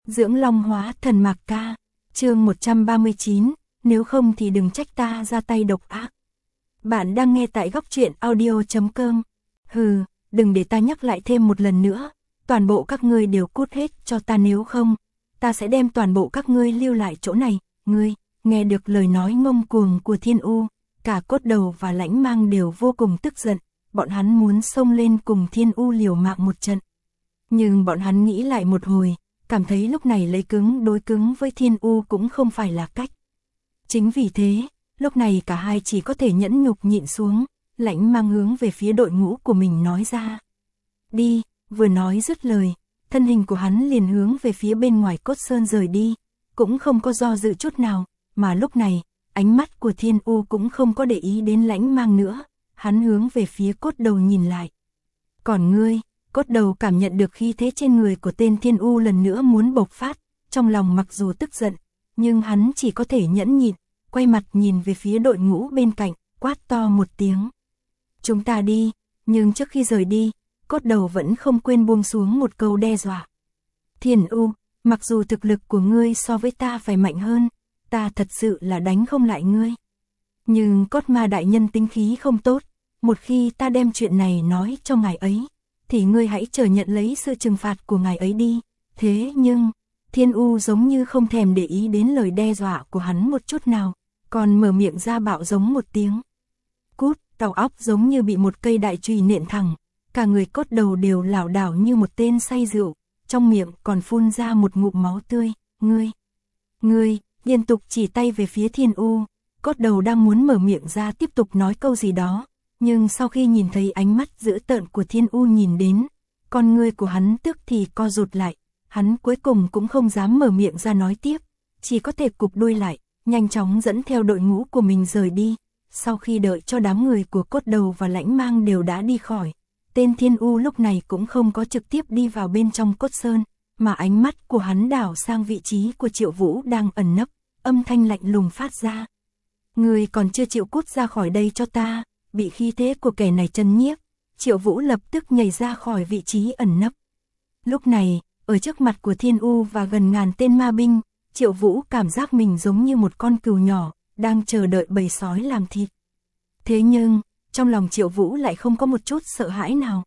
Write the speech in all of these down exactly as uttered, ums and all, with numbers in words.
Dưỡng Long Hóa Thần Mạc Ca, chương một trăm ba mươi chín, nếu không thì đừng trách ta ra tay độc ác. Bạn đang nghe tại góc truyện audio chấm com. Hừ, đừng để ta nhắc lại thêm một lần nữa, toàn bộ các ngươi đều cút hết cho ta, nếu không, ta sẽ đem toàn bộ các ngươi lưu lại chỗ này. Ngươi, nghe được lời nói ngông cuồng của Thiên U, cả Cốt Đầu và Lãnh Mang đều vô cùng tức giận, bọn hắn muốn xông lên cùng Thiên U liều mạng một trận. Nhưng bọn hắn nghĩ lại một hồi, cảm thấy lúc này lấy cứng đối cứng với Thiên U cũng không phải là cách. Chính vì thế, lúc này cả hai chỉ có thể nhẫn nhục nhịn xuống, Lãnh Mang hướng về phía đội ngũ của mình nói ra. Đi, vừa nói dứt lời, thân hình của hắn liền hướng về phía bên ngoài Cốt Sơn rời đi, cũng không có do dự chút nào, mà lúc này, ánh mắt của Thiên U cũng không có để ý đến Lãnh Mang nữa, hắn hướng về phía Cốt Đầu nhìn lại. Còn ngươi, Cốt Đầu cảm nhận được khí thế trên người của tên Thiên U lần nữa muốn bộc phát, trong lòng mặc dù tức giận, nhưng hắn chỉ có thể nhẫn nhịn, quay mặt nhìn về phía đội ngũ bên cạnh, quát to một tiếng. Chúng ta đi, nhưng trước khi rời đi, Cốt Đầu vẫn không quên buông xuống một câu đe dọa. Thiên U, mặc dù thực lực của ngươi so với ta phải mạnh hơn, ta thật sự là đánh không lại ngươi. Nhưng Cốt Ma đại nhân tính khí không tốt, một khi ta đem chuyện này nói cho ngài ấy, thì ngươi hãy chờ nhận lấy sự trừng phạt của ngài ấy đi. Thế nhưng, Thiên U giống như không thèm để ý đến lời đe dọa của hắn một chút nào, còn mở miệng ra bạo giống một tiếng. Cút, đầu óc giống như bị một cây đại chùy nện thẳng, cả người Cốt Đầu đều lảo đảo như một tên say rượu, trong miệng còn phun ra một ngụm máu tươi. Ngươi, ngươi, liên tục chỉ tay về phía Thiên U, Cốt Đầu đang muốn mở miệng ra tiếp tục nói câu gì đó, nhưng sau khi nhìn thấy ánh mắt dữ tợn của Thiên U nhìn đến, con ngươi của hắn tức thì co rụt lại, hắn cuối cùng cũng không dám mở miệng ra nói tiếp, chỉ có thể cụp đuôi lại, nhanh chóng dẫn theo đội ngũ của mình rời đi. Sau khi đợi cho đám người của Cốt Đầu và Lãnh Mang đều đã đi khỏi, tên Thiên U lúc này cũng không có trực tiếp đi vào bên trong Cốt Sơn, mà ánh mắt của hắn đảo sang vị trí của Triệu Vũ đang ẩn nấp, âm thanh lạnh lùng phát ra. Người còn chưa chịu cút ra khỏi đây cho ta. Bị khí thế của kẻ này chấn nhiếp, Triệu Vũ lập tức nhảy ra khỏi vị trí ẩn nấp. Lúc này, ở trước mặt của Thiên U và gần ngàn tên ma binh, Triệu Vũ cảm giác mình giống như một con cừu nhỏ, đang chờ đợi bầy sói làm thịt. Thế nhưng, trong lòng Triệu Vũ lại không có một chút sợ hãi nào.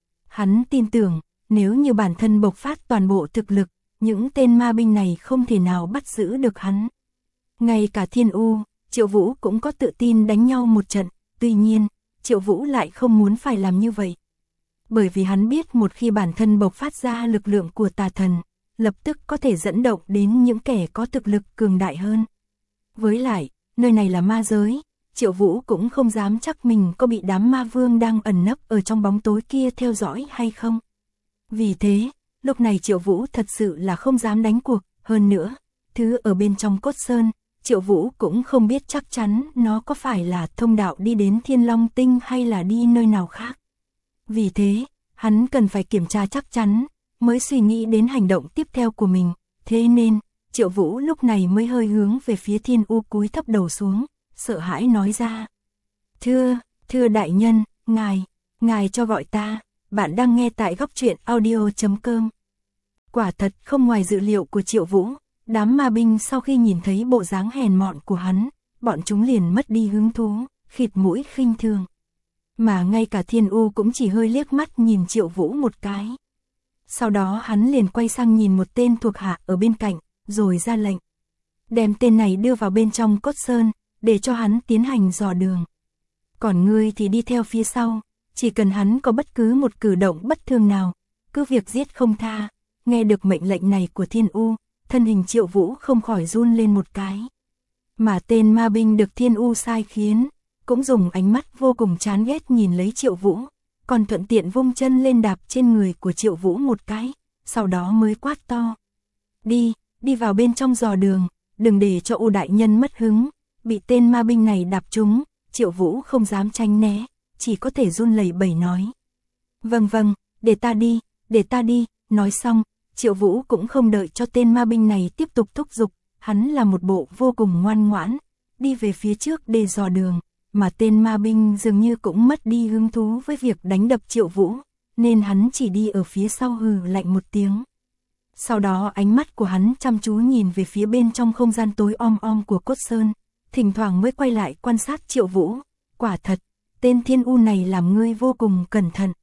Hắn tin tưởng, nếu như bản thân bộc phát toàn bộ thực lực, những tên ma binh này không thể nào bắt giữ được hắn. Ngay cả Thiên U, Triệu Vũ cũng có tự tin đánh nhau một trận. Tuy nhiên, Triệu Vũ lại không muốn phải làm như vậy. Bởi vì hắn biết một khi bản thân bộc phát ra lực lượng của tà thần, lập tức có thể dẫn động đến những kẻ có thực lực cường đại hơn. Với lại, nơi này là ma giới, Triệu Vũ cũng không dám chắc mình có bị đám ma vương đang ẩn nấp ở trong bóng tối kia theo dõi hay không. Vì thế, lúc này Triệu Vũ thật sự là không dám đánh cuộc. Hơn nữa, thứ ở bên trong Cốt Sơn, Triệu Vũ cũng không biết chắc chắn nó có phải là thông đạo đi đến Thiên Long Tinh hay là đi nơi nào khác. Vì thế, hắn cần phải kiểm tra chắc chắn, mới suy nghĩ đến hành động tiếp theo của mình. Thế nên, Triệu Vũ lúc này mới hơi hướng về phía Thiên U cúi thấp đầu xuống, sợ hãi nói ra. Thưa, thưa đại nhân, ngài, ngài cho gọi ta, bạn đang nghe tại góc truyện audio chấm com. Quả thật không ngoài dự liệu của Triệu Vũ. Đám ma binh sau khi nhìn thấy bộ dáng hèn mọn của hắn, bọn chúng liền mất đi hứng thú, khịt mũi khinh thường. Mà ngay cả Thiên U cũng chỉ hơi liếc mắt nhìn Triệu Vũ một cái. Sau đó hắn liền quay sang nhìn một tên thuộc hạ ở bên cạnh, rồi ra lệnh. Đem tên này đưa vào bên trong Cốt Sơn, để cho hắn tiến hành dò đường. Còn ngươi thì đi theo phía sau, chỉ cần hắn có bất cứ một cử động bất thường nào, cứ việc giết không tha. Nghe được mệnh lệnh này của Thiên U, thân hình Triệu Vũ không khỏi run lên một cái. Mà tên ma binh được Thiên U sai khiến, cũng dùng ánh mắt vô cùng chán ghét nhìn lấy Triệu Vũ, còn thuận tiện vung chân lên đạp trên người của Triệu Vũ một cái, sau đó mới quát to. Đi, đi vào bên trong dò đường, đừng để cho U đại nhân mất hứng. Bị tên ma binh này đạp trúng, Triệu Vũ không dám tránh né, chỉ có thể run lẩy bẩy nói. Vâng vâng, để ta đi, để ta đi. Nói xong, Triệu Vũ cũng không đợi cho tên ma binh này tiếp tục thúc giục, hắn là một bộ vô cùng ngoan ngoãn, đi về phía trước để dò đường, mà tên ma binh dường như cũng mất đi hứng thú với việc đánh đập Triệu Vũ, nên hắn chỉ đi ở phía sau hừ lạnh một tiếng. Sau đó ánh mắt của hắn chăm chú nhìn về phía bên trong không gian tối om om của cốt sơn, thỉnh thoảng mới quay lại quan sát Triệu Vũ. Quả thật, tên Thiên U này làm ngươi vô cùng cẩn thận.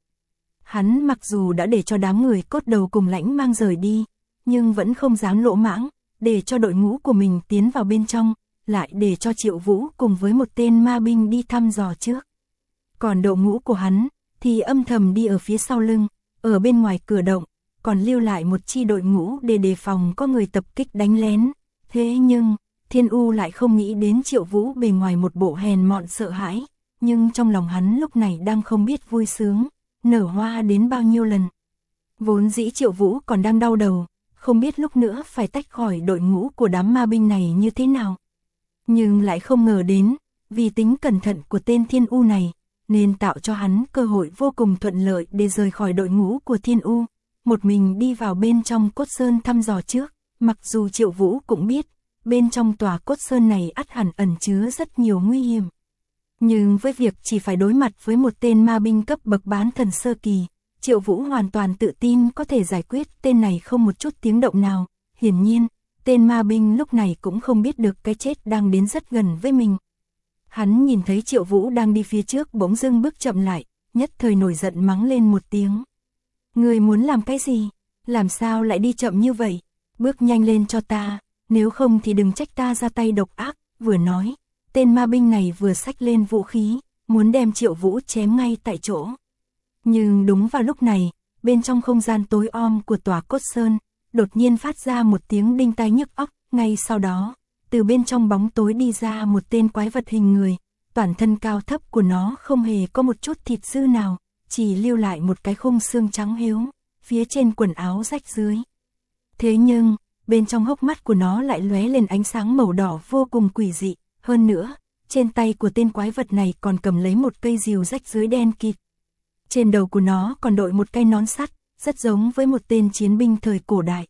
Hắn mặc dù đã để cho đám người cốt đầu cùng Lãnh Mang rời đi, nhưng vẫn không dám lỗ mãng, để cho đội ngũ của mình tiến vào bên trong, lại để cho Triệu Vũ cùng với một tên ma binh đi thăm dò trước. Còn đội ngũ của hắn, thì âm thầm đi ở phía sau lưng, ở bên ngoài cửa động, còn lưu lại một chi đội ngũ để đề phòng có người tập kích đánh lén. Thế nhưng, Thiên U lại không nghĩ đến Triệu Vũ bề ngoài một bộ hèn mọn sợ hãi, nhưng trong lòng hắn lúc này đang không biết vui sướng, nở hoa đến bao nhiêu lần. Vốn dĩ Triệu Vũ còn đang đau đầu, không biết lúc nữa phải tách khỏi đội ngũ của đám ma binh này như thế nào. Nhưng lại không ngờ đến, vì tính cẩn thận của tên Thiên U này, nên tạo cho hắn cơ hội vô cùng thuận lợi để rời khỏi đội ngũ của Thiên U, một mình đi vào bên trong cốt sơn thăm dò trước. Mặc dù Triệu Vũ cũng biết, bên trong tòa cốt sơn này ắt hẳn ẩn chứa rất nhiều nguy hiểm. Nhưng với việc chỉ phải đối mặt với một tên ma binh cấp bậc bán thần sơ kỳ, Triệu Vũ hoàn toàn tự tin có thể giải quyết tên này không một chút tiếng động nào. Hiển nhiên, tên ma binh lúc này cũng không biết được cái chết đang đến rất gần với mình. Hắn nhìn thấy Triệu Vũ đang đi phía trước bỗng dưng bước chậm lại, nhất thời nổi giận mắng lên một tiếng. Ngươi muốn làm cái gì? Làm sao lại đi chậm như vậy? Bước nhanh lên cho ta, nếu không thì đừng trách ta ra tay độc ác. Vừa nói, tên ma binh này vừa xách lên vũ khí, muốn đem Triệu Vũ chém ngay tại chỗ. Nhưng đúng vào lúc này, bên trong không gian tối om của tòa cốt sơn, đột nhiên phát ra một tiếng đinh tai nhức óc. Ngay sau đó, từ bên trong bóng tối đi ra một tên quái vật hình người, toàn thân cao thấp của nó không hề có một chút thịt dư nào, chỉ lưu lại một cái khung xương trắng hiếu, phía trên quần áo rách dưới. Thế nhưng, bên trong hốc mắt của nó lại lóe lên ánh sáng màu đỏ vô cùng quỷ dị, hơn nữa, trên tay của tên quái vật này còn cầm lấy một cây rìu rách dưới đen kịt. Trên đầu của nó còn đội một cái nón sắt, rất giống với một tên chiến binh thời cổ đại.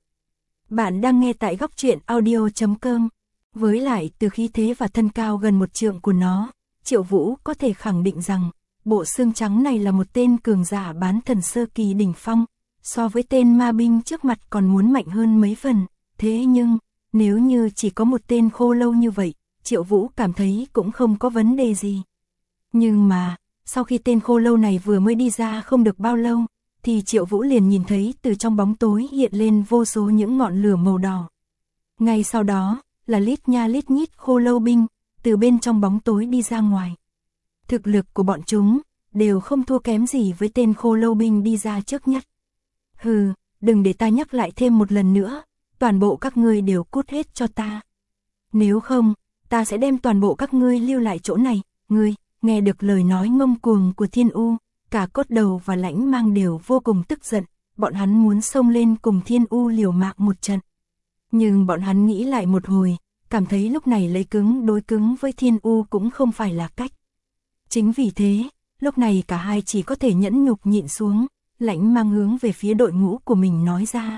Bạn đang nghe tại góc truyện audio chấm com. Với lại từ khí thế và thân cao gần một trượng của nó, Triệu Vũ có thể khẳng định rằng, bộ xương trắng này là một tên cường giả bán thần sơ kỳ đỉnh phong, so với tên ma binh trước mặt còn muốn mạnh hơn mấy phần. Thế nhưng, nếu như chỉ có một tên khô lâu như vậy, Triệu Vũ cảm thấy cũng không có vấn đề gì. Nhưng mà, sau khi tên khô lâu này vừa mới đi ra không được bao lâu, thì Triệu Vũ liền nhìn thấy từ trong bóng tối hiện lên vô số những ngọn lửa màu đỏ. Ngay sau đó, là lít nha lít nhít khô lâu binh, từ bên trong bóng tối đi ra ngoài. Thực lực của bọn chúng, đều không thua kém gì với tên khô lâu binh đi ra trước nhất. Hừ, đừng để ta nhắc lại thêm một lần nữa, toàn bộ các ngươi đều cút hết cho ta. Nếu không, ta sẽ đem toàn bộ các ngươi lưu lại chỗ này. Ngươi, nghe được lời nói ngông cuồng của Thiên U, cả cốt đầu và Lãnh Mang đều vô cùng tức giận, bọn hắn muốn xông lên cùng Thiên U liều mạng một trận. Nhưng bọn hắn nghĩ lại một hồi, cảm thấy lúc này lấy cứng đối cứng với Thiên U cũng không phải là cách. Chính vì thế, lúc này cả hai chỉ có thể nhẫn nhục nhịn xuống, Lãnh Mang hướng về phía đội ngũ của mình nói ra.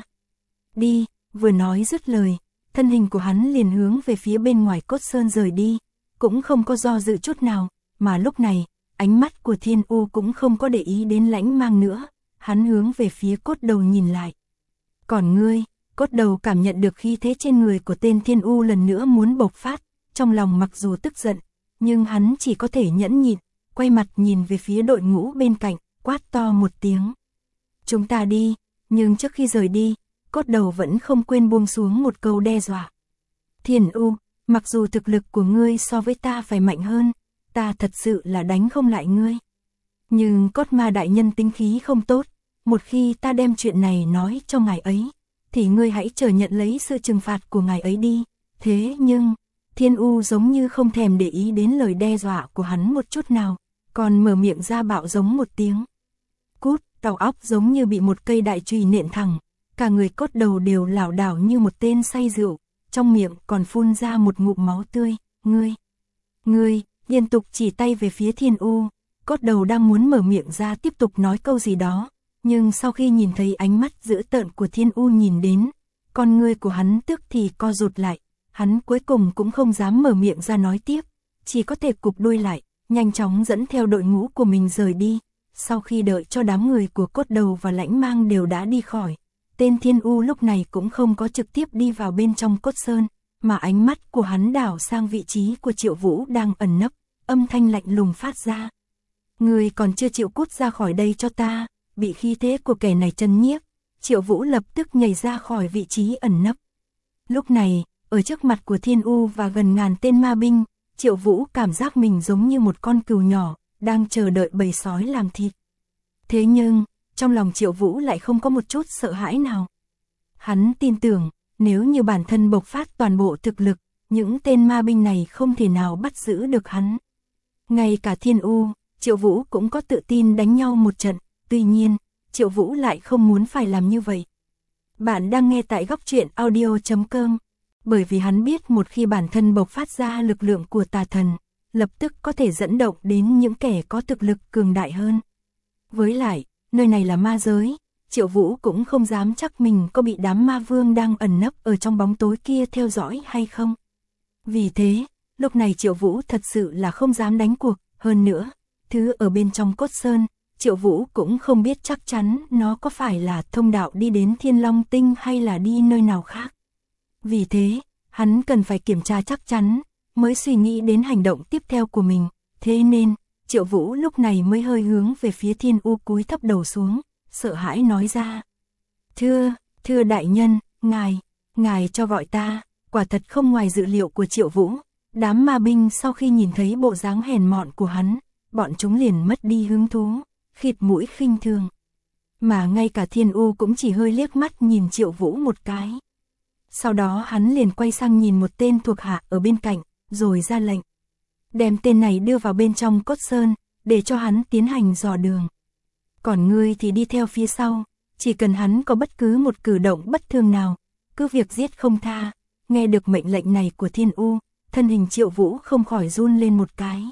Đi, vừa nói dứt lời, thân hình của hắn liền hướng về phía bên ngoài cốt sơn rời đi, cũng không có do dự chút nào, mà lúc này, ánh mắt của Thiên U cũng không có để ý đến Lãnh Mang nữa, hắn hướng về phía cốt đầu nhìn lại. Còn ngươi, cốt đầu cảm nhận được khí thế trên người của tên Thiên U lần nữa muốn bộc phát, trong lòng mặc dù tức giận, nhưng hắn chỉ có thể nhẫn nhịn, quay mặt nhìn về phía đội ngũ bên cạnh, quát to một tiếng. Chúng ta đi, nhưng trước khi rời đi, cốt đầu vẫn không quên buông xuống một câu đe dọa. Thiên U, mặc dù thực lực của ngươi so với ta phải mạnh hơn, ta thật sự là đánh không lại ngươi. Nhưng cốt ma đại nhân tính khí không tốt, một khi ta đem chuyện này nói cho ngài ấy, thì ngươi hãy chờ nhận lấy sự trừng phạt của ngài ấy đi. Thế nhưng, Thiên U giống như không thèm để ý đến lời đe dọa của hắn một chút nào, còn mở miệng ra bạo giống một tiếng. Cút, đầu óc giống như bị một cây đại chùy nện thẳng, cả người cốt đầu đều lảo đảo như một tên say rượu, trong miệng còn phun ra một ngụm máu tươi. Ngươi, ngươi, liên tục chỉ tay về phía Thiên U, cốt đầu đang muốn mở miệng ra tiếp tục nói câu gì đó, nhưng sau khi nhìn thấy ánh mắt dữ tợn của Thiên U nhìn đến, con ngươi của hắn tức thì co rụt lại, hắn cuối cùng cũng không dám mở miệng ra nói tiếp, chỉ có thể cụp đuôi lại, nhanh chóng dẫn theo đội ngũ của mình rời đi. Sau khi đợi cho đám người của cốt đầu và Lãnh Mang đều đã đi khỏi, tên Thiên U lúc này cũng không có trực tiếp đi vào bên trong cốt sơn, mà ánh mắt của hắn đảo sang vị trí của Triệu Vũ đang ẩn nấp, âm thanh lạnh lùng phát ra. Người còn chưa chịu cút ra khỏi đây cho ta, bị khí thế của kẻ này chấn nhiếp, Triệu Vũ lập tức nhảy ra khỏi vị trí ẩn nấp. Lúc này, ở trước mặt của Thiên U và gần ngàn tên ma binh, Triệu Vũ cảm giác mình giống như một con cừu nhỏ, đang chờ đợi bầy sói làm thịt. Thế nhưng, trong lòng Triệu Vũ lại không có một chút sợ hãi nào. Hắn tin tưởng, nếu như bản thân bộc phát toàn bộ thực lực, những tên ma binh này không thể nào bắt giữ được hắn. Ngay cả Thiên U, Triệu Vũ cũng có tự tin đánh nhau một trận, tuy nhiên, Triệu Vũ lại không muốn phải làm như vậy. Bạn đang nghe tại góc truyện audio chấm com, bởi vì hắn biết một khi bản thân bộc phát ra lực lượng của tà thần, lập tức có thể dẫn động đến những kẻ có thực lực cường đại hơn. Với lại, nơi này là ma giới, Triệu Vũ cũng không dám chắc mình có bị đám ma vương đang ẩn nấp ở trong bóng tối kia theo dõi hay không. Vì thế, lúc này Triệu Vũ thật sự là không dám đánh cuộc, hơn nữa, thứ ở bên trong cốt sơn, Triệu Vũ cũng không biết chắc chắn nó có phải là thông đạo đi đến Thiên Long Tinh hay là đi nơi nào khác. Vì thế, hắn cần phải kiểm tra chắc chắn, mới suy nghĩ đến hành động tiếp theo của mình, thế nên, Triệu Vũ lúc này mới hơi hướng về phía Thiên U cúi thấp đầu xuống, sợ hãi nói ra. Thưa, thưa đại nhân, ngài, ngài cho gọi ta, quả thật không ngoài dự liệu của Triệu Vũ. Đám ma binh sau khi nhìn thấy bộ dáng hèn mọn của hắn, bọn chúng liền mất đi hứng thú, khịt mũi khinh thường. Mà ngay cả Thiên U cũng chỉ hơi liếc mắt nhìn Triệu Vũ một cái. Sau đó hắn liền quay sang nhìn một tên thuộc hạ ở bên cạnh, rồi ra lệnh. Đem tên này đưa vào bên trong cốt sơn, để cho hắn tiến hành dò đường. Còn ngươi thì đi theo phía sau, chỉ cần hắn có bất cứ một cử động bất thường nào, cứ việc giết không tha. Nghe được mệnh lệnh này của Thiên U, thân hình Triệu Vũ không khỏi run lên một cái.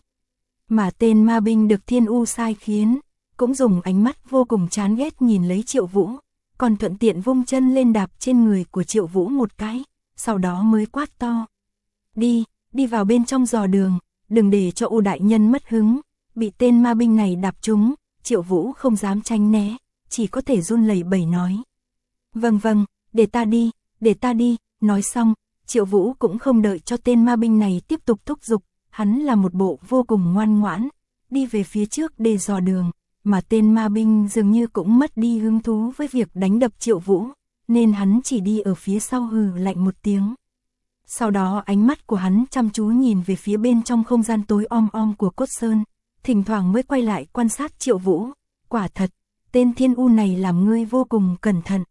Mà tên ma binh được Thiên U sai khiến, cũng dùng ánh mắt vô cùng chán ghét nhìn lấy Triệu Vũ, còn thuận tiện vung chân lên đạp trên người của Triệu Vũ một cái, sau đó mới quát to. Đi, đi vào bên trong dò đường, đừng để cho U đại nhân mất hứng. Bị tên ma binh này đạp trúng, Triệu Vũ không dám tránh né, chỉ có thể run lẩy bẩy nói. Vâng vâng, để ta đi, để ta đi. Nói xong, Triệu Vũ cũng không đợi cho tên ma binh này tiếp tục thúc giục, hắn là một bộ vô cùng ngoan ngoãn, đi về phía trước để dò đường, mà tên ma binh dường như cũng mất đi hứng thú với việc đánh đập Triệu Vũ, nên hắn chỉ đi ở phía sau hừ lạnh một tiếng. Sau đó ánh mắt của hắn chăm chú nhìn về phía bên trong không gian tối om om của cốt sơn, thỉnh thoảng mới quay lại quan sát Triệu Vũ. Quả thật, tên Thiên U này làm ngươi vô cùng cẩn thận.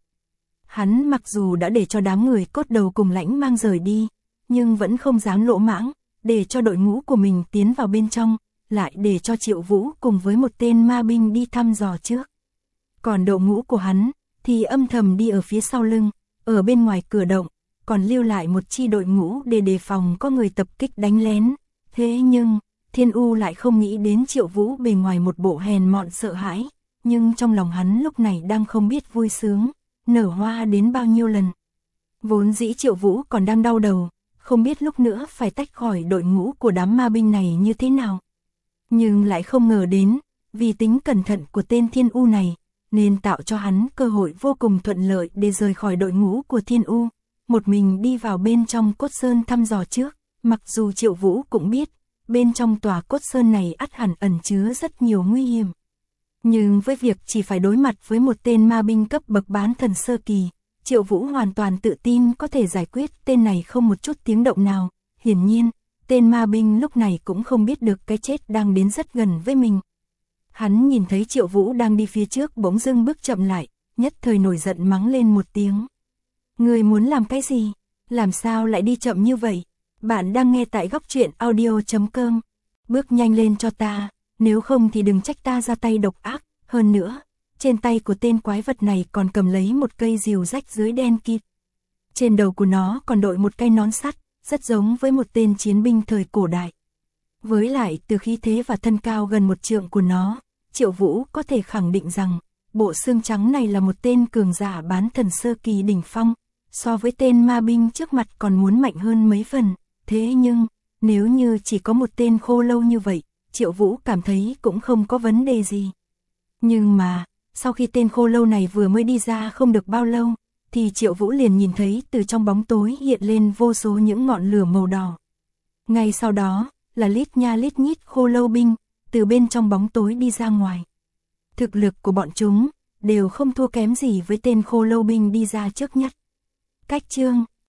Hắn mặc dù đã để cho đám người cốt đầu cùng Lãnh Mang rời đi, nhưng vẫn không dám lỗ mãng, để cho đội ngũ của mình tiến vào bên trong, lại để cho Triệu Vũ cùng với một tên ma binh đi thăm dò trước. Còn đội ngũ của hắn, thì âm thầm đi ở phía sau lưng, ở bên ngoài cửa động, còn lưu lại một chi đội ngũ để đề phòng có người tập kích đánh lén. Thế nhưng, Thiên U lại không nghĩ đến Triệu Vũ bề ngoài một bộ hèn mọn sợ hãi, nhưng trong lòng hắn lúc này đang không biết vui sướng, nở hoa đến bao nhiêu lần. Vốn dĩ Triệu Vũ còn đang đau đầu, không biết lúc nữa phải tách khỏi đội ngũ của đám ma binh này như thế nào. Nhưng lại không ngờ đến, vì tính cẩn thận của tên Thiên U này, nên tạo cho hắn cơ hội vô cùng thuận lợi để rời khỏi đội ngũ của Thiên U, một mình đi vào bên trong cốt sơn thăm dò trước, mặc dù Triệu Vũ cũng biết, bên trong tòa cốt sơn này ắt hẳn ẩn chứa rất nhiều nguy hiểm. Nhưng với việc chỉ phải đối mặt với một tên ma binh cấp bậc bán thần sơ kỳ, Triệu Vũ hoàn toàn tự tin có thể giải quyết tên này không một chút tiếng động nào. Hiển nhiên, tên ma binh lúc này cũng không biết được cái chết đang đến rất gần với mình. Hắn nhìn thấy Triệu Vũ đang đi phía trước bỗng dưng bước chậm lại, nhất thời nổi giận mắng lên một tiếng. Người muốn làm cái gì? Làm sao lại đi chậm như vậy? Bạn đang nghe tại góc truyện audio chấm com. Bước nhanh lên cho ta, nếu không thì đừng trách ta ra tay độc ác. Hơn nữa, trên tay của tên quái vật này còn cầm lấy một cây rìu rách dưới đen kịt. Trên đầu của nó còn đội một cây nón sắt, rất giống với một tên chiến binh thời cổ đại. Với lại từ khí thế và thân cao gần một trượng của nó, Triệu Vũ có thể khẳng định rằng, bộ xương trắng này là một tên cường giả bán thần sơ kỳ đỉnh phong, so với tên ma binh trước mặt còn muốn mạnh hơn mấy phần. Thế nhưng, nếu như chỉ có một tên khô lâu như vậy, Triệu Vũ cảm thấy cũng không có vấn đề gì. Nhưng mà, sau khi tên khô lâu này vừa mới đi ra không được bao lâu, thì Triệu Vũ liền nhìn thấy từ trong bóng tối hiện lên vô số những ngọn lửa màu đỏ. Ngay sau đó, là lít nha lít nhít khô lâu binh, từ bên trong bóng tối đi ra ngoài. Thực lực của bọn chúng, đều không thua kém gì với tên khô lâu binh đi ra trước nhất. Cách chương